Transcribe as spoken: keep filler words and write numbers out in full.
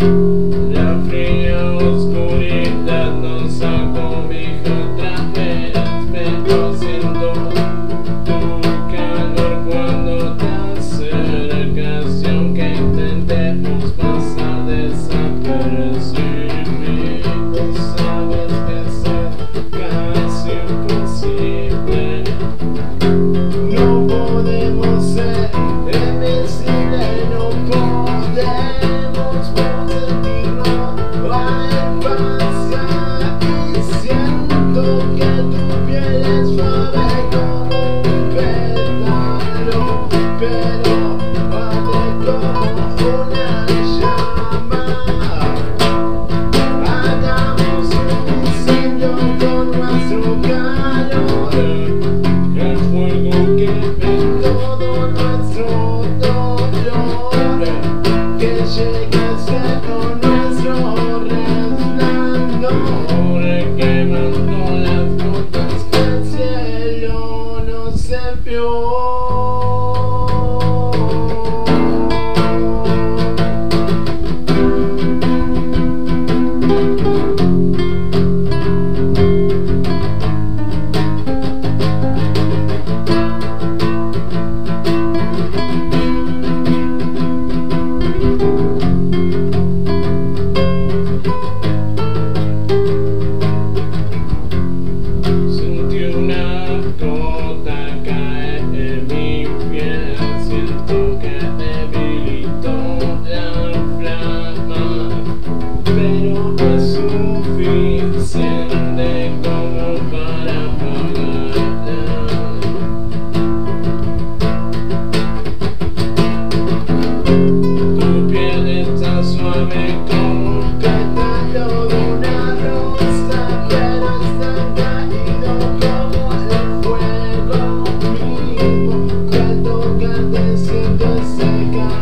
La fría oscuridad nos acobija otra vez, pero siento tu calor cuando te acercas, y aunque intentemos pasar desapercibidos, sabes que es casi imposible. No podemos ser invencibles, no podemos sentirnos al pasar, y siento que tu piel es suave como un pétalo, pero arde como una llama. Hagamos un incendio con nuestro calor, el fuego que ve todo nuestro dolor, que llegue a ser con nuestro resplandor, quemando las gotas que el cielo nos envió. Sentí una gota caer en mi piel, siento que debilitó la flama, pero no es suficiente como para apagarla. Tu piel está suave como un pétalo de una rosa, pero está caído como el fuego mismo, que al tocarte siento ese calor.